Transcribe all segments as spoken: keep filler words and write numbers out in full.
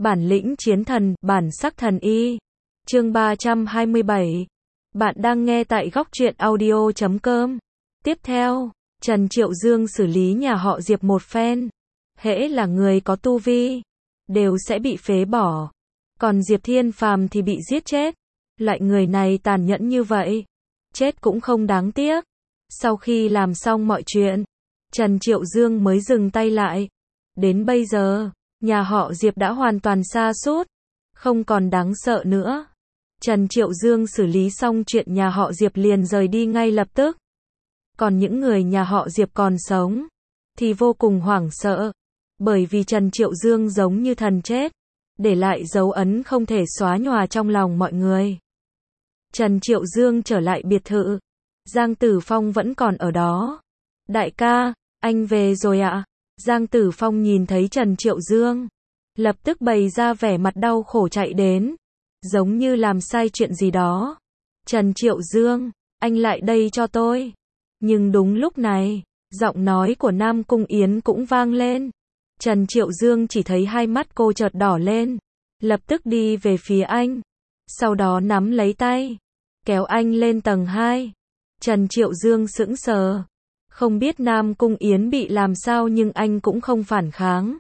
Bản lĩnh chiến thần, bản sắc thần y. Chương ba trăm hai mươi bảy. Bạn đang nghe tại góc truyện audio chấm com. Tiếp theo, Trần Triệu Dương xử lý nhà họ Diệp một phen. Hễ là người có tu vi, đều sẽ bị phế bỏ. Còn Diệp Thiên Phàm thì bị giết chết. Loại người này tàn nhẫn như vậy, chết cũng không đáng tiếc. Sau khi làm xong mọi chuyện, Trần Triệu Dương mới dừng tay lại. Đến bây giờ, nhà họ Diệp đã hoàn toàn sa sút, không còn đáng sợ nữa. Trần Triệu Dương xử lý xong chuyện nhà họ Diệp liền rời đi ngay lập tức. Còn những người nhà họ Diệp còn sống, thì vô cùng hoảng sợ. Bởi vì Trần Triệu Dương giống như thần chết, để lại dấu ấn không thể xóa nhòa trong lòng mọi người. Trần Triệu Dương trở lại biệt thự. Giang Tử Phong vẫn còn ở đó. Đại ca, anh về rồi ạ. Giang Tử Phong nhìn thấy Trần Triệu Dương, lập tức bày ra vẻ mặt đau khổ chạy đến, giống như làm sai chuyện gì đó. Trần Triệu Dương, anh lại đây cho tôi. Nhưng đúng lúc này, giọng nói của Nam Cung Yến cũng vang lên. Trần Triệu Dương chỉ thấy hai mắt cô chợt đỏ lên, lập tức đi về phía anh, sau đó nắm lấy tay, kéo anh lên tầng hai. Trần Triệu Dương sững sờ, không biết Nam Cung Yến bị làm sao nhưng anh cũng không phản kháng.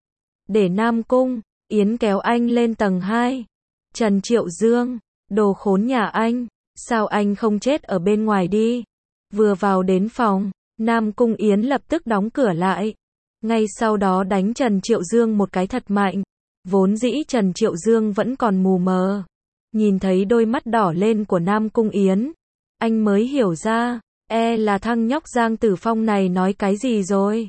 Để Nam Cung Yến kéo anh lên tầng hai. Trần Triệu Dương, đồ khốn nhà anh, sao anh không chết ở bên ngoài đi. Vừa vào đến phòng, Nam Cung Yến lập tức đóng cửa lại. Ngay sau đó đánh Trần Triệu Dương một cái thật mạnh. Vốn dĩ Trần Triệu Dương vẫn còn mù mờ. Nhìn thấy đôi mắt đỏ lên của Nam Cung Yến, anh mới hiểu ra, e là thằng nhóc Giang Tử Phong này nói cái gì rồi.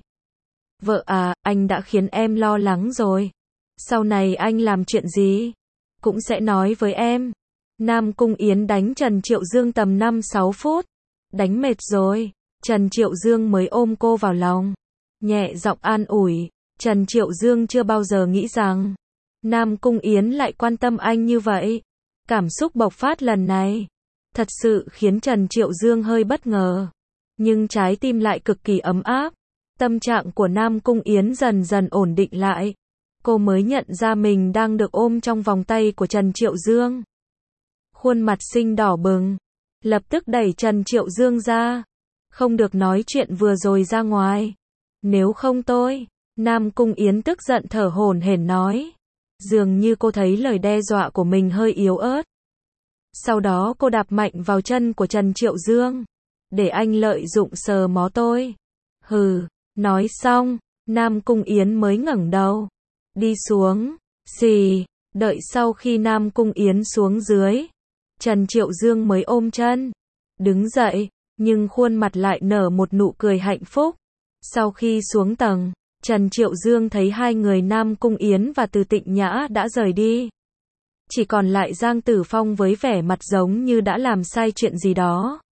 Vợ à, anh đã khiến em lo lắng rồi. Sau này anh làm chuyện gì, cũng sẽ nói với em. Nam Cung Yến đánh Trần Triệu Dương tầm năm sáu phút. Đánh mệt rồi, Trần Triệu Dương mới ôm cô vào lòng, nhẹ giọng an ủi. Trần Triệu Dương chưa bao giờ nghĩ rằng Nam Cung Yến lại quan tâm anh như vậy. Cảm xúc bộc phát lần này thật sự khiến Trần Triệu Dương hơi bất ngờ, nhưng trái tim lại cực kỳ ấm áp. Tâm trạng của Nam Cung Yến dần dần ổn định lại. Cô mới nhận ra mình đang được ôm trong vòng tay của Trần Triệu Dương. Khuôn mặt xinh đỏ bừng, lập tức đẩy Trần Triệu Dương ra. Không được nói chuyện vừa rồi ra ngoài. Nếu không tôi. Nam Cung Yến tức giận thở hổn hển nói. Dường như cô thấy lời đe dọa của mình hơi yếu ớt. Sau đó cô đạp mạnh vào chân của Trần Triệu Dương. Để anh lợi dụng sờ mó tôi. Hừ, nói xong, Nam Cung Yến mới ngẩng đầu. Đi xuống, xì, đợi sau khi Nam Cung Yến xuống dưới, Trần Triệu Dương mới ôm chân, đứng dậy, nhưng khuôn mặt lại nở một nụ cười hạnh phúc. Sau khi xuống tầng, Trần Triệu Dương thấy hai người Nam Cung Yến và Từ Tịnh Nhã đã rời đi. Chỉ còn lại Giang Tử Phong với vẻ mặt giống như đã làm sai chuyện gì đó.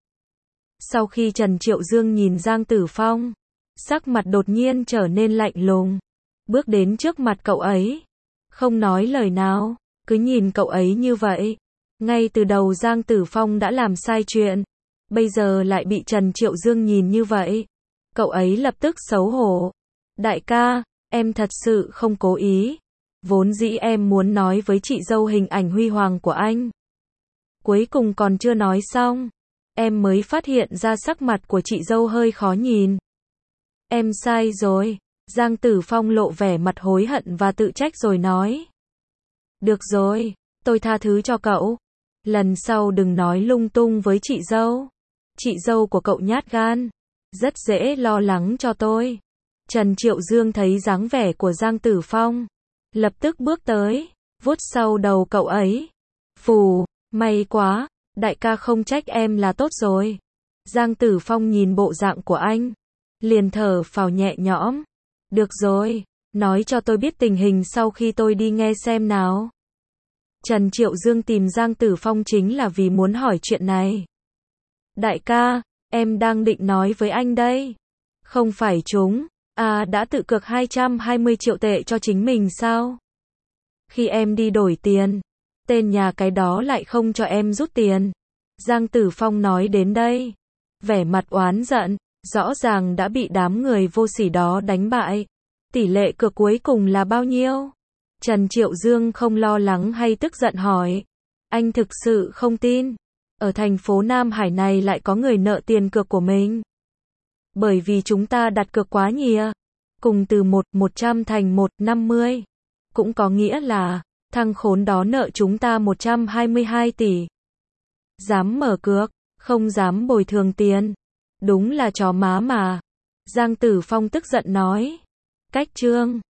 Sau khi Trần Triệu Dương nhìn Giang Tử Phong, sắc mặt đột nhiên trở nên lạnh lùng. Bước đến trước mặt cậu ấy, không nói lời nào, cứ nhìn cậu ấy như vậy. Ngay từ đầu Giang Tử Phong đã làm sai chuyện, bây giờ lại bị Trần Triệu Dương nhìn như vậy. Cậu ấy lập tức xấu hổ. Đại ca, em thật sự không cố ý. Vốn dĩ em muốn nói với chị dâu hình ảnh huy hoàng của anh. Cuối cùng còn chưa nói xong, em mới phát hiện ra sắc mặt của chị dâu hơi khó nhìn. Em sai rồi. Giang Tử Phong lộ vẻ mặt hối hận và tự trách rồi nói. Được rồi, tôi tha thứ cho cậu. Lần sau đừng nói lung tung với chị dâu. Chị dâu của cậu nhát gan, rất dễ lo lắng cho tôi. Trần Triệu Dương thấy dáng vẻ của Giang Tử Phong, lập tức bước tới, vuốt sau đầu cậu ấy. Phù, may quá, đại ca không trách em là tốt rồi. Giang Tử Phong nhìn bộ dạng của anh, liền thở phào nhẹ nhõm. Được rồi, nói cho tôi biết tình hình sau khi tôi đi nghe xem nào. Trần Triệu Dương tìm Giang Tử Phong chính là vì muốn hỏi chuyện này. Đại ca, em đang định nói với anh đây. Không phải chúng, à đã tự cược hai trăm hai mươi triệu tệ cho chính mình sao? Khi em đi đổi tiền, tên nhà cái đó lại không cho em rút tiền. Giang Tử Phong nói đến đây, vẻ mặt oán giận. Rõ ràng đã bị đám người vô sỉ đó đánh bại. Tỷ lệ cược cuối cùng là bao nhiêu? Trần Triệu Dương không lo lắng hay tức giận hỏi. Anh thực sự không tin. Ở thành phố Nam Hải này lại có người nợ tiền cược của mình. Bởi vì chúng ta đặt cược quá nhiều. Cùng từ một, một trăm thành một, năm mươi. Cũng có nghĩa là, thằng khốn đó nợ chúng ta một trăm hai mươi hai tỷ. Dám mở cược, không dám bồi thường tiền. Đúng là chó má mà. Giang Tử Phong tức giận nói. Cách Trương.